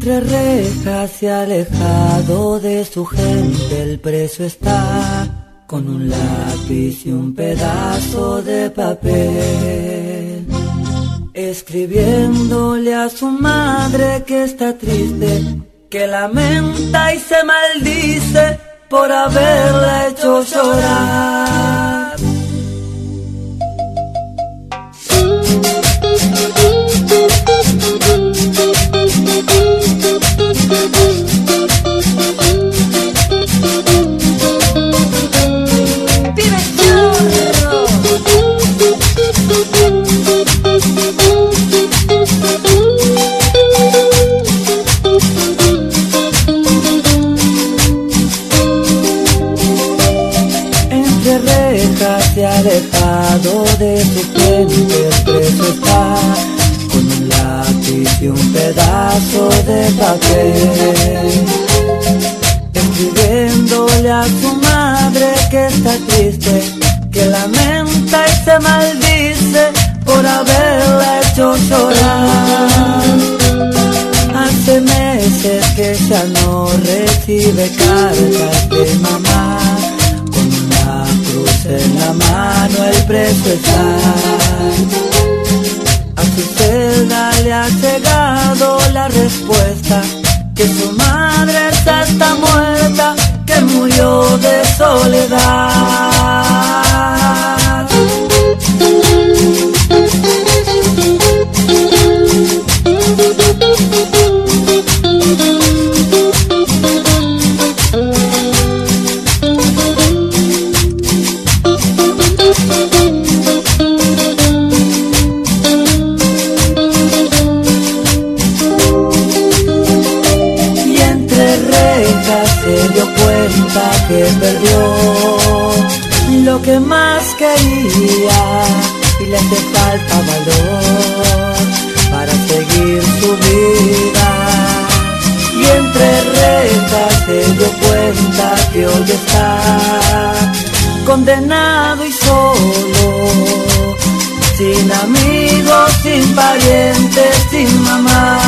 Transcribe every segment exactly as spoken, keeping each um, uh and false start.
Entre rejas y alejado de su gente, el preso está con un lápiz y un pedazo de papel, escribiéndole a su madre que está triste, que lamenta y se maldice por haberla hecho llorar. ¡Vive el chorro! Entre rejas y alejado de su frente, el preso está con un lápiz y un pedazo de papel, escribiéndole a su madre que está triste, que lamenta y se maldice por haberla hecho llorar. Hace meses que ya no recibe cartas de mamá, con una cruz en la mano el preso está. A su celda le ha llegado la respuesta, que su madre está, está muerta, que murió de soledad. Se dio cuenta que perdió lo que más quería y le hace falta valor para seguir su vida. Y entre rejas se dio cuenta que hoy está condenado y solo, sin amigos, sin parientes, sin mamá.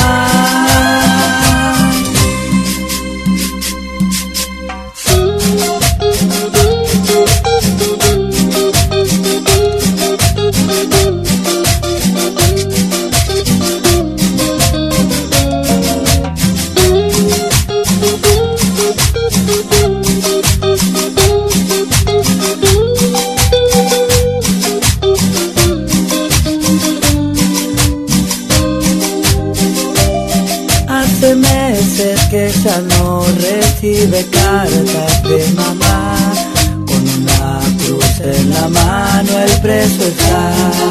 Hace meses que ya no recibe cartas de mamá, con una cruz en la mano el preso está.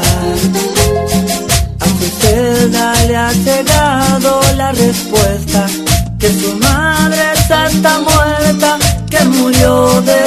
A su celda le ha llegado la respuesta, que su madre está, está muerta, que murió de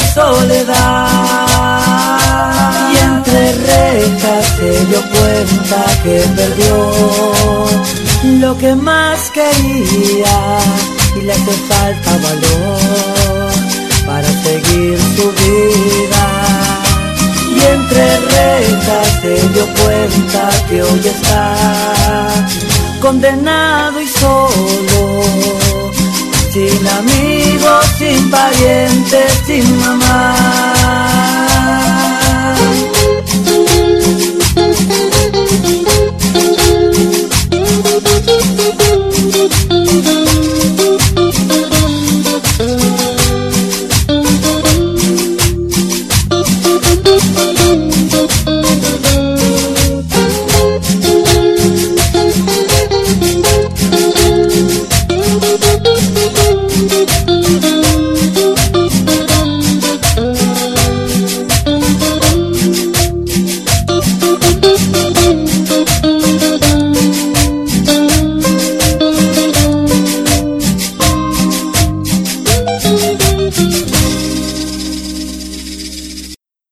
soledad. Y entre rejas se dio cuenta que perdió lo que más quería y le hace falta valor para seguir su vida. Y entre rejas se dio cuenta que hoy está condenado y solo, sin amigos, sin parientes, sin mamá.